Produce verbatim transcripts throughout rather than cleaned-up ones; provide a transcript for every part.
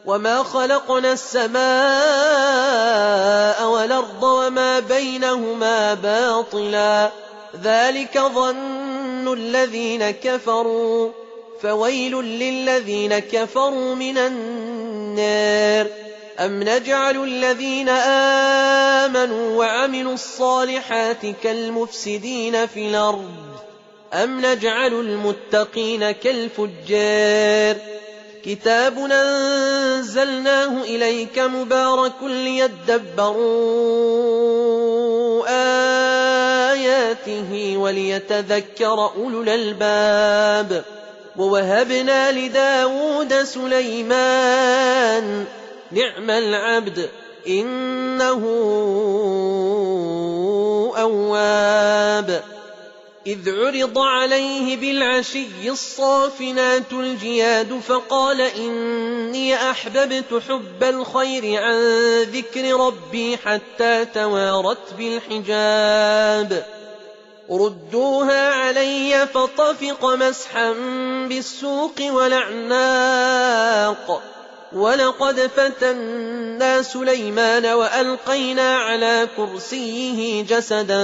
وما خلقنا السماء والأرض وما بينهما باطلا ذلك ظن الذين كفروا فويل للذين كفروا من النار أم نجعل الذين آمنوا وعملوا الصالحات كالمفسدين في الأرض أم نجعل المتقين كالفجار كتاب أنزلناه إليك مبارك ليدبروا آياته وليتذكر أولو الألباب ووهبنا لداود سليمان نعم العبد إنه أواب إذ عرض عليه بالعشي الصافنات الجياد فقال إني أحببت حب الخير عن ذكر ربي حتى توارت بالحجاب ردوها علي فطفق مسحا بالسوق والأعناق ولقد فتنا سليمان وألقينا على كرسيه جسدا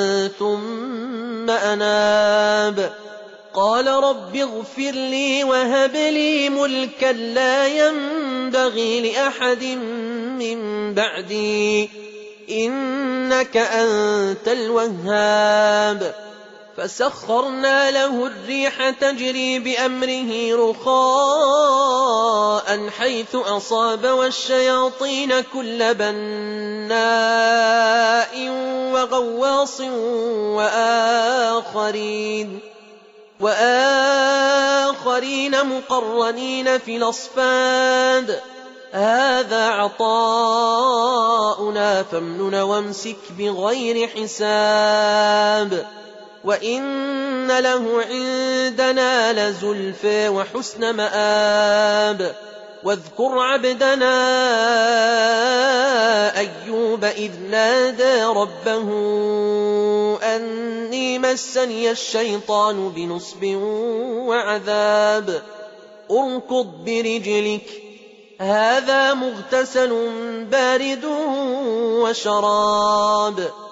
ثم أناب قال رب اغفر لي وهب لي ملكا لا ينبغي لأحد من بعدي إنك أنت الوهاب فسخرنا له الريح تجري بأمره رخاء حيث أصاب والشياطين كل بناء وغواص وآخرين وآخرين مقرنين في الأصفاد هذا عطاؤنا فامنن وامسك بغير حساب وإن له عندنا لزلفى وحسن مآب واذكر عبدنا أيوب إذ نادى ربه أني مسني الشيطان بنصب وعذاب اركض برجلك هذا مغتسل بارد وشراب